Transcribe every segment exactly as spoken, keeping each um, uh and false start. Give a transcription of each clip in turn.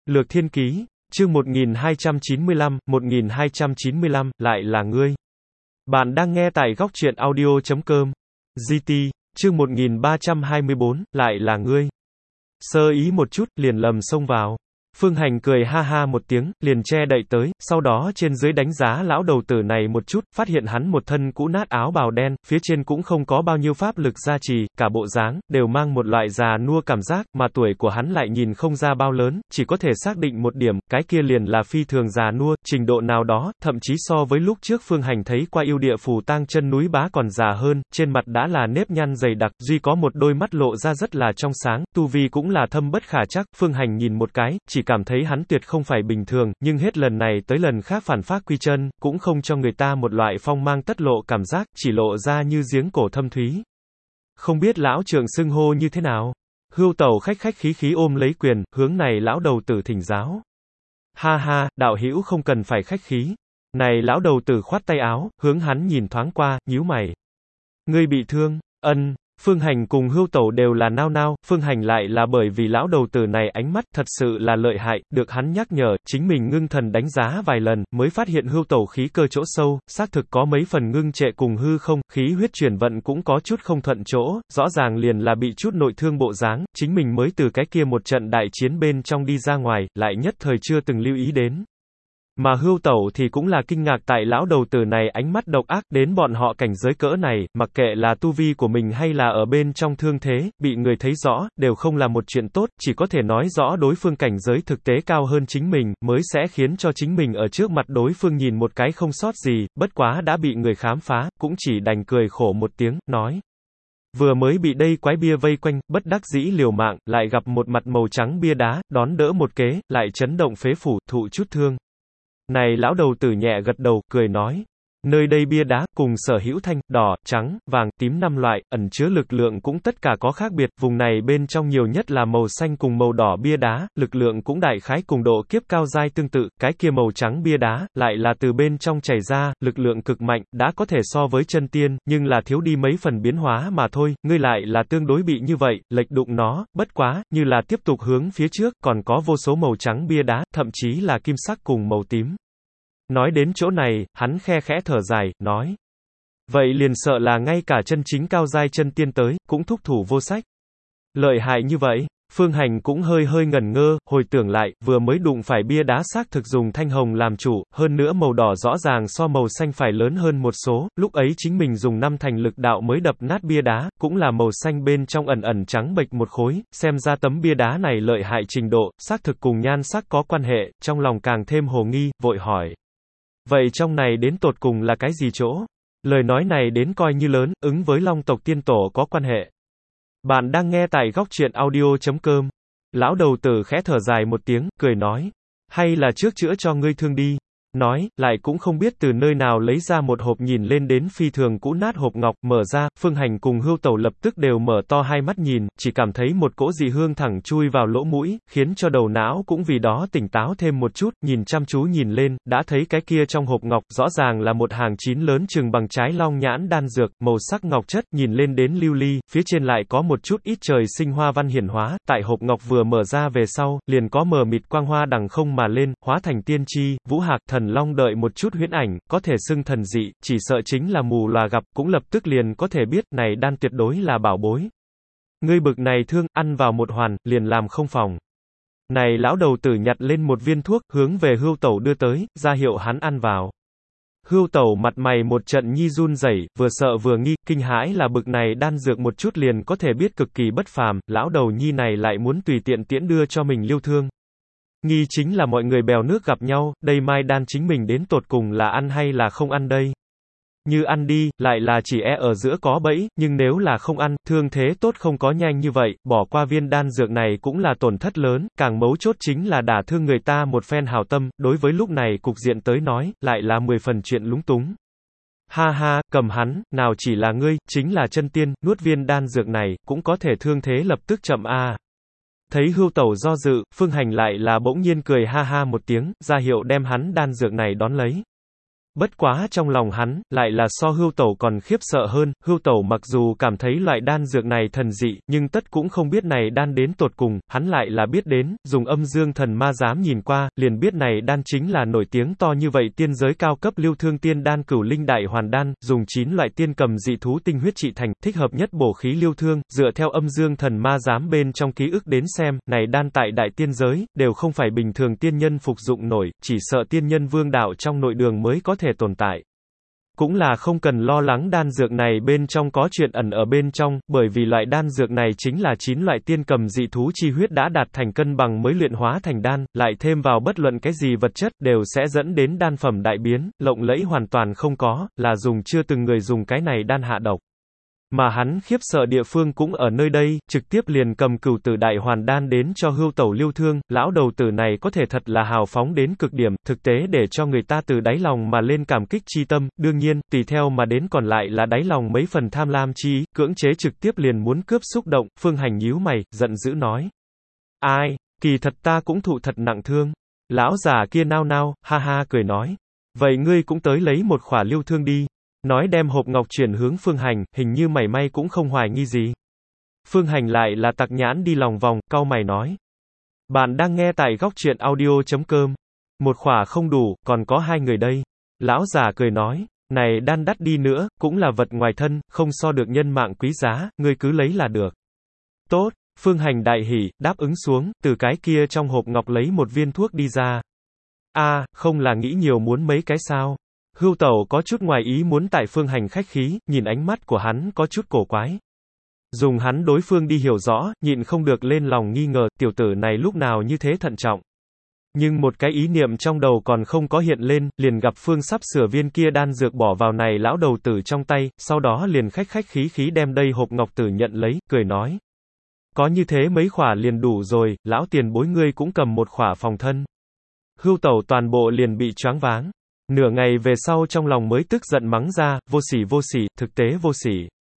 Lược Thiên Ký, chương một nghìn hai trăm chín mươi lăm, một nghìn hai trăm chín mươi lăm, lại là ngươi. Bạn đang nghe tại góc truyện audio chấm com. giê tê, chương một nghìn ba trăm hai mươi bốn, lại là ngươi. Sơ ý một chút, liền lầm xông vào. Phương Hành cười ha ha một tiếng, liền che đậy tới, sau đó trên dưới đánh giá lão đầu tử này một chút, phát hiện hắn một thân cũ nát áo bào đen, phía trên cũng không có bao nhiêu pháp lực gia trì, cả bộ dáng, đều mang một loại già nua cảm giác, mà tuổi của hắn lại nhìn không ra bao lớn, chỉ có thể xác định một điểm, cái kia liền là phi thường già nua, trình độ nào đó, thậm chí so với lúc trước Phương Hành thấy qua yêu địa phù tang chân núi bá còn già hơn, trên mặt đã là nếp nhăn dày đặc, duy có một đôi mắt lộ ra rất là trong sáng, tu vi cũng là thâm bất khả trắc, Phương Hành nhìn một cái, chỉ cảm thấy hắn tuyệt không phải bình thường, nhưng hết lần này tới lần khác phản phác quy chân, cũng không cho người ta một loại phong mang tất lộ cảm giác, chỉ lộ ra như giếng cổ thâm thúy. Không biết lão trưởng xưng hô như thế nào? Hưu Tẩu khách khách khí khí ôm lấy quyền, hướng này lão đầu tử thỉnh giáo. Ha ha, đạo hữu không cần phải khách khí. Này lão đầu tử khoát tay áo, hướng hắn nhìn thoáng qua, nhíu mày. Ngươi bị thương? Ân. Phương Hành cùng Hưu Tẩu đều là nao nao, Phương Hành lại là bởi vì lão đầu tử này ánh mắt thật sự là lợi hại, được hắn nhắc nhở, chính mình ngưng thần đánh giá vài lần, mới phát hiện Hưu Tẩu khí cơ chỗ sâu, xác thực có mấy phần ngưng trệ cùng hư không, khí huyết chuyển vận cũng có chút không thuận chỗ, rõ ràng liền là bị chút nội thương bộ dáng, chính mình mới từ cái kia một trận đại chiến bên trong đi ra ngoài, lại nhất thời chưa từng lưu ý đến. Mà Hưu Tẩu thì cũng là kinh ngạc tại lão đầu tử này ánh mắt độc ác đến bọn họ cảnh giới cỡ này, mặc kệ là tu vi của mình hay là ở bên trong thương thế, bị người thấy rõ, đều không là một chuyện tốt, chỉ có thể nói rõ đối phương cảnh giới thực tế cao hơn chính mình, mới sẽ khiến cho chính mình ở trước mặt đối phương nhìn một cái không sót gì, bất quá đã bị người khám phá, cũng chỉ đành cười khổ một tiếng, nói. Vừa mới bị đây quái bia vây quanh, bất đắc dĩ liều mạng, lại gặp một mặt màu trắng bia đá, đón đỡ một kế, lại chấn động phế phủ, thụ chút thương. Này lão đầu tử nhẹ gật đầu, cười nói, nơi đây bia đá, cùng sở hữu thanh, đỏ, trắng, vàng, tím năm loại, ẩn chứa lực lượng cũng tất cả có khác biệt, vùng này bên trong nhiều nhất là màu xanh cùng màu đỏ bia đá, lực lượng cũng đại khái cùng độ kiếp cao giai tương tự, cái kia màu trắng bia đá, lại là từ bên trong chảy ra, lực lượng cực mạnh, đã có thể so với chân tiên, nhưng là thiếu đi mấy phần biến hóa mà thôi, ngươi lại là tương đối bị như vậy, lệch đụng nó, bất quá, như là tiếp tục hướng phía trước, còn có vô số màu trắng bia đá, thậm chí là kim sắc cùng màu tím. Nói đến chỗ này, hắn khe khẽ thở dài, nói. Vậy liền sợ là ngay cả chân chính cao giai chân tiên tới, cũng thúc thủ vô sách. Lợi hại như vậy, Phương Hành cũng hơi hơi ngẩn ngơ, hồi tưởng lại, vừa mới đụng phải bia đá xác thực dùng thanh hồng làm chủ, hơn nữa màu đỏ rõ ràng so màu xanh phải lớn hơn một số, lúc ấy chính mình dùng năm thành lực đạo mới đập nát bia đá, cũng là màu xanh bên trong ẩn ẩn trắng bệch một khối, xem ra tấm bia đá này lợi hại trình độ, xác thực cùng nhan sắc có quan hệ, trong lòng càng thêm hồ nghi, vội hỏi. Vậy trong này đến tột cùng là cái gì chỗ? Lời nói này đến coi như lớn, ứng với Long tộc tiên tổ có quan hệ. Bạn đang nghe tại góc truyện audio chấm com. Lão đầu tử khẽ thở dài một tiếng, cười nói. Hay là trước chữa cho ngươi thương đi. Nói, lại cũng không biết từ nơi nào lấy ra một hộp nhìn lên đến phi thường cũ nát hộp ngọc, mở ra, Phương Hành cùng Hưu Tẩu lập tức đều mở to hai mắt nhìn, chỉ cảm thấy một cỗ dị hương thẳng chui vào lỗ mũi, khiến cho đầu não cũng vì đó tỉnh táo thêm một chút, nhìn chăm chú nhìn lên, đã thấy cái kia trong hộp ngọc, rõ ràng là một hàng chín lớn chừng bằng trái long nhãn đan dược, màu sắc ngọc chất, nhìn lên đến lưu ly, phía trên lại có một chút ít trời sinh hoa văn hiển hóa, tại hộp ngọc vừa mở ra về sau, liền có mờ mịt quang hoa đằng không mà lên, hóa thành tiên tri, vũ hạc, thần long đợi một chút huyễn ảnh, có thể xưng thần dị, chỉ sợ chính là mù lòa gặp, cũng lập tức liền có thể biết, này đan tuyệt đối là bảo bối. Ngươi bực này thương, ăn vào một hoàn, liền làm không phòng. Này lão đầu tử nhặt lên một viên thuốc, hướng về Hưu Tẩu đưa tới, ra hiệu hắn ăn vào. Hưu Tẩu mặt mày một trận nhi run rẩy, vừa sợ vừa nghi, kinh hãi là bực này đan dược một chút liền có thể biết cực kỳ bất phàm, lão đầu nhi này lại muốn tùy tiện tiễn đưa cho mình liêu thương. Nghi chính là mọi người bèo nước gặp nhau, đây mai đan chính mình đến tột cùng là ăn hay là không ăn đây. Như ăn đi, lại là chỉ e ở giữa có bẫy, nhưng nếu là không ăn, thương thế tốt không có nhanh như vậy, bỏ qua viên đan dược này cũng là tổn thất lớn, càng mấu chốt chính là đả thương người ta một phen hảo tâm, đối với lúc này cục diện tới nói, lại là mười phần chuyện lúng túng. Ha ha, cầm hắn, nào chỉ là ngươi, chính là chân tiên, nuốt viên đan dược này, cũng có thể thương thế lập tức chậm a. À. Thấy Hưu Tẩu do dự, Phương Hành lại là bỗng nhiên cười ha ha một tiếng, ra hiệu đem hắn đan dược này đón lấy. Bất quá trong lòng hắn, lại là so Hưu Tẩu còn khiếp sợ hơn, Hưu Tẩu mặc dù cảm thấy loại đan dược này thần dị, nhưng tất cũng không biết này đan đến tột cùng, hắn lại là biết đến, dùng âm dương thần ma giám nhìn qua, liền biết này đan chính là nổi tiếng to như vậy tiên giới cao cấp lưu thương tiên đan cửu linh đại hoàn đan, dùng chín loại tiên cầm dị thú tinh huyết trị thành, thích hợp nhất bổ khí lưu thương, dựa theo âm dương thần ma giám bên trong ký ức đến xem, này đan tại đại tiên giới, đều không phải bình thường tiên nhân phục dụng nổi, chỉ sợ tiên nhân vương đạo trong nội đường mới có thể tồn tại. Cũng là không cần lo lắng đan dược này bên trong có chuyện ẩn ở bên trong, bởi vì loại đan dược này chính là chín loại tiên cầm dị thú chi huyết đã đạt thành cân bằng mới luyện hóa thành đan, lại thêm vào bất luận cái gì vật chất, đều sẽ dẫn đến đan phẩm đại biến, lộng lẫy hoàn toàn không có, là dùng chưa từng người dùng cái này đan hạ độc. Mà hắn khiếp sợ địa phương cũng ở nơi đây, trực tiếp liền cầm cửu tử đại hoàn đan đến cho Hưu Tẩu lưu thương, lão đầu tử này có thể thật là hào phóng đến cực điểm, thực tế để cho người ta từ đáy lòng mà lên cảm kích chi tâm, đương nhiên, tùy theo mà đến còn lại là đáy lòng mấy phần tham lam chi ý, cưỡng chế trực tiếp liền muốn cướp xúc động, Phương Hành nhíu mày, giận dữ nói. Ai, kỳ thật ta cũng thụ thật nặng thương. Lão già kia nao nao, ha ha cười nói. Vậy ngươi cũng tới lấy một khỏa lưu thương đi. Nói đem hộp ngọc chuyển hướng Phương Hành, hình như mảy may cũng không hoài nghi gì. Phương Hành lại là tặc nhãn đi lòng vòng, cau mày nói. Bạn đang nghe tại góc truyện audio chấm com. Một khỏa không đủ, còn có hai người đây. Lão già cười nói, này đan đắt đi nữa, cũng là vật ngoài thân, không so được nhân mạng quý giá, ngươi cứ lấy là được. Tốt, Phương Hành đại hỉ, đáp ứng xuống, từ cái kia trong hộp ngọc lấy một viên thuốc đi ra. A, à, không là nghĩ nhiều muốn mấy cái sao? Hưu Tẩu có chút ngoài ý muốn tại Phương Hành khách khí, nhìn ánh mắt của hắn có chút cổ quái. Dùng hắn đối phương đi hiểu rõ, nhịn không được lên lòng nghi ngờ, tiểu tử này lúc nào như thế thận trọng. Nhưng một cái ý niệm trong đầu còn không có hiện lên, liền gặp Phương sắp sửa viên kia đan dược bỏ vào này lão đầu tử trong tay, sau đó liền khách khách khí khí đem đây hộp ngọc tử nhận lấy, cười nói. Có như thế mấy khỏa liền đủ rồi, lão tiền bối ngươi cũng cầm một khỏa phòng thân. Hưu Tẩu toàn bộ liền bị choáng váng. Nửa ngày về sau trong lòng mới tức giận mắng ra, vô sỉ vô sỉ, thực tế vô sỉ.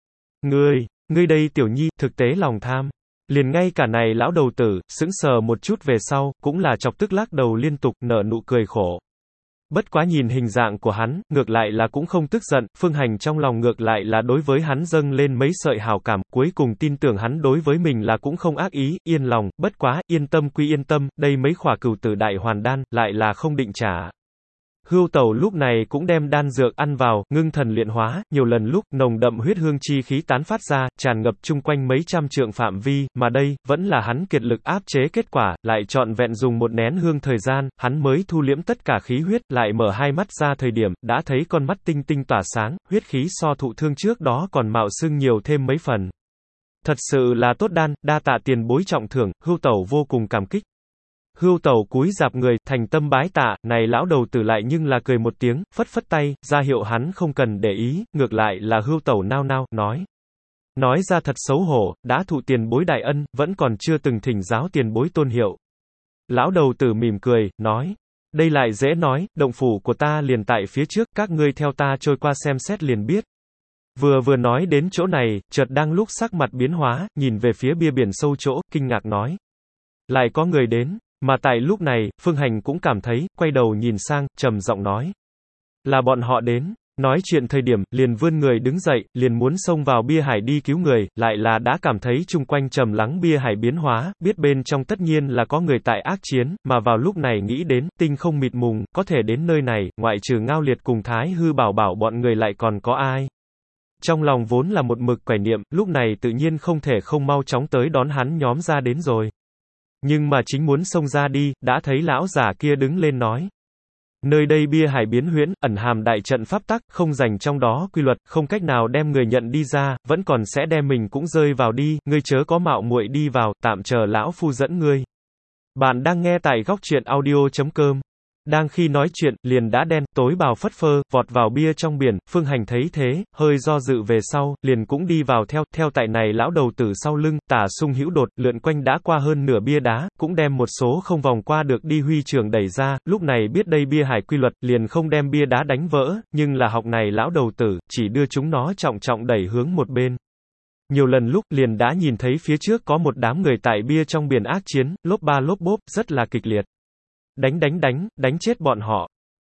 Ngươi, ngươi đây tiểu nhi, thực tế lòng tham. Liền ngay cả này lão đầu tử, sững sờ một chút về sau, cũng là chọc tức lắc đầu liên tục, nở nụ cười khổ. Bất quá nhìn hình dạng của hắn, ngược lại là cũng không tức giận, Phương Hành trong lòng ngược lại là đối với hắn dâng lên mấy sợi hào cảm, cuối cùng tin tưởng hắn đối với mình là cũng không ác ý, yên lòng, bất quá, yên tâm quy yên tâm, đây mấy khỏa cửu tử đại hoàn đan, lại là không định trả. Hưu Tẩu lúc này cũng đem đan dược ăn vào, ngưng thần luyện hóa, nhiều lần lúc, nồng đậm huyết hương chi khí tán phát ra, tràn ngập chung quanh mấy trăm trượng phạm vi, mà đây, vẫn là hắn kiệt lực áp chế kết quả, lại trọn vẹn dùng một nén hương thời gian, hắn mới thu liễm tất cả khí huyết, lại mở hai mắt ra thời điểm, đã thấy con mắt tinh tinh tỏa sáng, huyết khí so thụ thương trước đó còn mạo xưng nhiều thêm mấy phần. Thật sự là tốt đan, đa tạ tiền bối trọng thưởng, Hưu Tẩu vô cùng cảm kích. Hưu Tẩu cúi rạp người, thành tâm bái tạ, này lão đầu tử lại nhưng là cười một tiếng, phất phất tay, ra hiệu hắn không cần để ý, ngược lại là Hưu Tẩu nao nao, nói. Nói ra thật xấu hổ, đã thụ tiền bối đại ân, vẫn còn chưa từng thỉnh giáo tiền bối tôn hiệu. Lão đầu tử mỉm cười, nói. Đây lại dễ nói, động phủ của ta liền tại phía trước, các ngươi theo ta trôi qua xem xét liền biết. Vừa vừa nói đến chỗ này, chợt đang lúc sắc mặt biến hóa, nhìn về phía bia biển sâu chỗ, kinh ngạc nói. Lại có người đến. Mà tại lúc này, Phương Hành cũng cảm thấy, quay đầu nhìn sang, trầm giọng nói. Là bọn họ đến. Nói chuyện thời điểm, liền vươn người đứng dậy, liền muốn xông vào bia hải đi cứu người, lại là đã cảm thấy chung quanh trầm lắng bia hải biến hóa, biết bên trong tất nhiên là có người tại ác chiến, mà vào lúc này nghĩ đến, tinh không mịt mùng, có thể đến nơi này, ngoại trừ Ngao Liệt cùng Thái Hư bảo bảo bọn người lại còn có ai. Trong lòng vốn là một mực quẻ niệm, lúc này tự nhiên không thể không mau chóng tới đón hắn nhóm ra đến rồi. Nhưng mà chính muốn xông ra đi, đã thấy lão già kia đứng lên nói. Nơi đây bia hải biến huyễn, ẩn hàm đại trận pháp tắc, không dành trong đó quy luật, không cách nào đem người nhận đi ra, vẫn còn sẽ đem mình cũng rơi vào đi, ngươi chớ có mạo muội đi vào, tạm chờ lão phu dẫn ngươi. Bạn đang nghe tại góc truyện audio chấm com. Đang khi nói chuyện, liền đã đen, tối bào phất phơ, vọt vào bia trong biển, Phương Hành thấy thế, hơi do dự về sau, liền cũng đi vào theo, theo tại này lão đầu tử sau lưng, tả sung hữu đột, lượn quanh đã qua hơn nửa bia đá, cũng đem một số không vòng qua được đi huy trường đẩy ra, lúc này biết đây bia hải quy luật, liền không đem bia đá đánh vỡ, nhưng là học này lão đầu tử, chỉ đưa chúng nó trọng trọng đẩy hướng một bên. Nhiều lần lúc, liền đã nhìn thấy phía trước có một đám người tại bia trong biển ác chiến, lốp ba lốp bốp, rất là kịch liệt. Đánh đánh đánh, đánh chết bọn họ.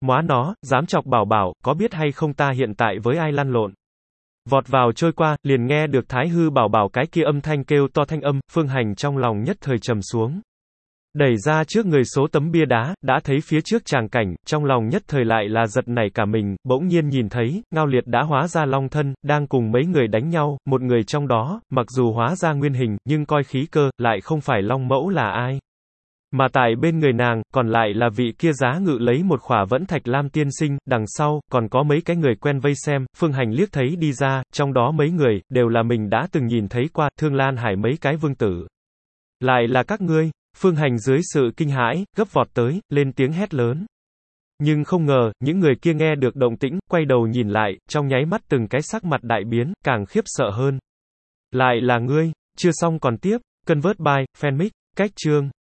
Móa nó, dám chọc bảo bảo, có biết hay không ta hiện tại với ai lăn lộn. Vọt vào trôi qua, liền nghe được Thái Hư bảo bảo cái kia âm thanh kêu to thanh âm, Phương Hành trong lòng nhất thời trầm xuống. Đẩy ra trước người số tấm bia đá, đã thấy phía trước tràng cảnh, trong lòng nhất thời lại là giật nảy cả mình, bỗng nhiên nhìn thấy, Ngao Liệt đã hóa ra long thân, đang cùng mấy người đánh nhau, một người trong đó, mặc dù hóa ra nguyên hình, nhưng coi khí cơ, lại không phải long mẫu là ai. Mà tại bên người nàng, còn lại là vị kia giá ngự lấy một khỏa vẫn thạch lam tiên sinh, đằng sau, còn có mấy cái người quen vây xem, Phương Hành liếc thấy đi ra, trong đó mấy người, đều là mình đã từng nhìn thấy qua, Thương Lan Hải mấy cái vương tử. Lại là các ngươi. Phương Hành dưới sự kinh hãi, gấp vọt tới, lên tiếng hét lớn. Nhưng không ngờ, những người kia nghe được động tĩnh, quay đầu nhìn lại, trong nháy mắt từng cái sắc mặt đại biến, càng khiếp sợ hơn. Lại là ngươi, chưa xong còn tiếp, Convert by, Fanmic, cách chương.